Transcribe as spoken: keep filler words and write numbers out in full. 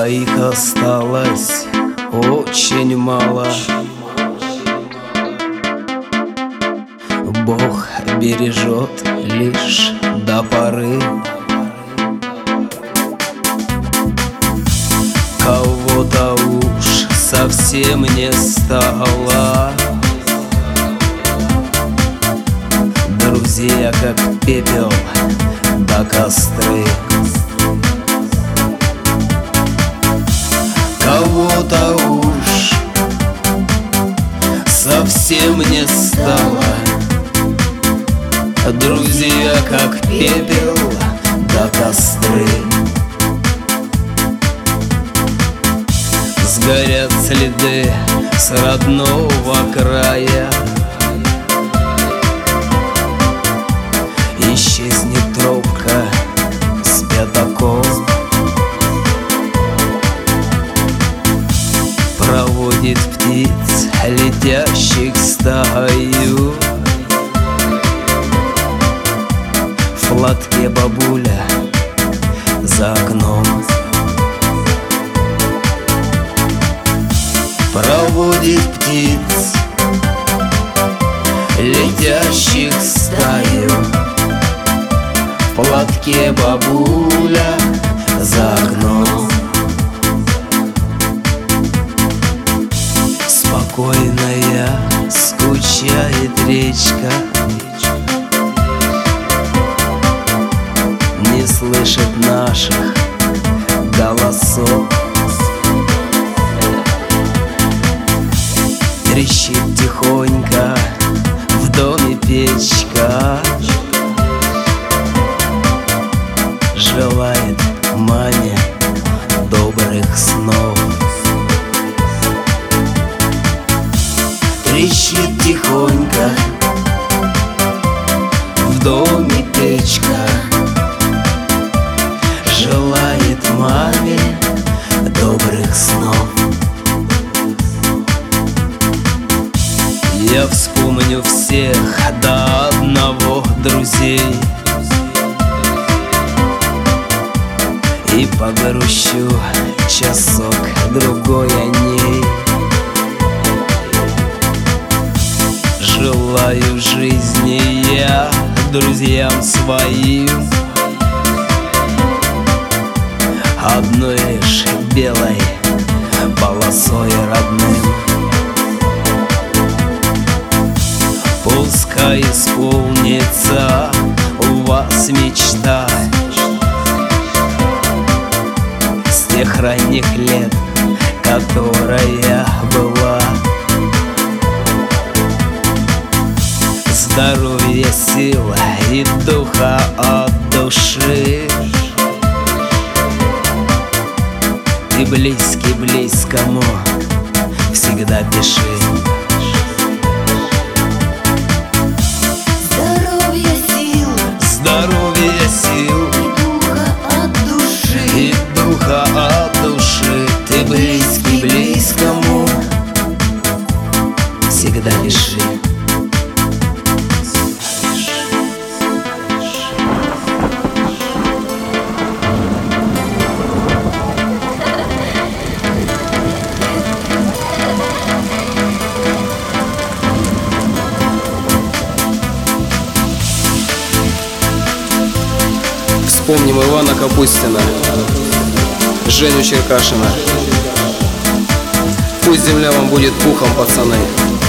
а их осталось очень мало. Бог бережет лишь до поры. Кого-то уж совсем не стало. Друзья, как пепел да костры. Кого-то уж совсем не стало. Друзья, как пепел да костры. Сгорят следы с родного края. Исчезнет тропка с пятаком. Проводит птиц, летящих стаю. В платке бабуля за окном. Проводит птиц, летящих стаю. В платке бабуля за окном. Спокойная скучает речка, не слышит наших голосов. Трещит тихонько в доме печка. Желает маме добрых снов. Трещит тихонько в доме печка. Желает маме добрых снов. Я вспомню всех до одного друзей и погрущу часок-другой о ней. Желаю жизни я друзьям своим одной лишь белой полосой родным. Пускай исполнится у вас мечта с тех ранних лет, которая была. Здоровья, сила и духа от души. Ты близкий близкому всегда пиши. Здоровья, сил и духа от души. Ты близкий близкому всегда пиши. Вспомним Ивана Капустина, Женю Черкашина. Пусть земля вам будет пухом, пацаны.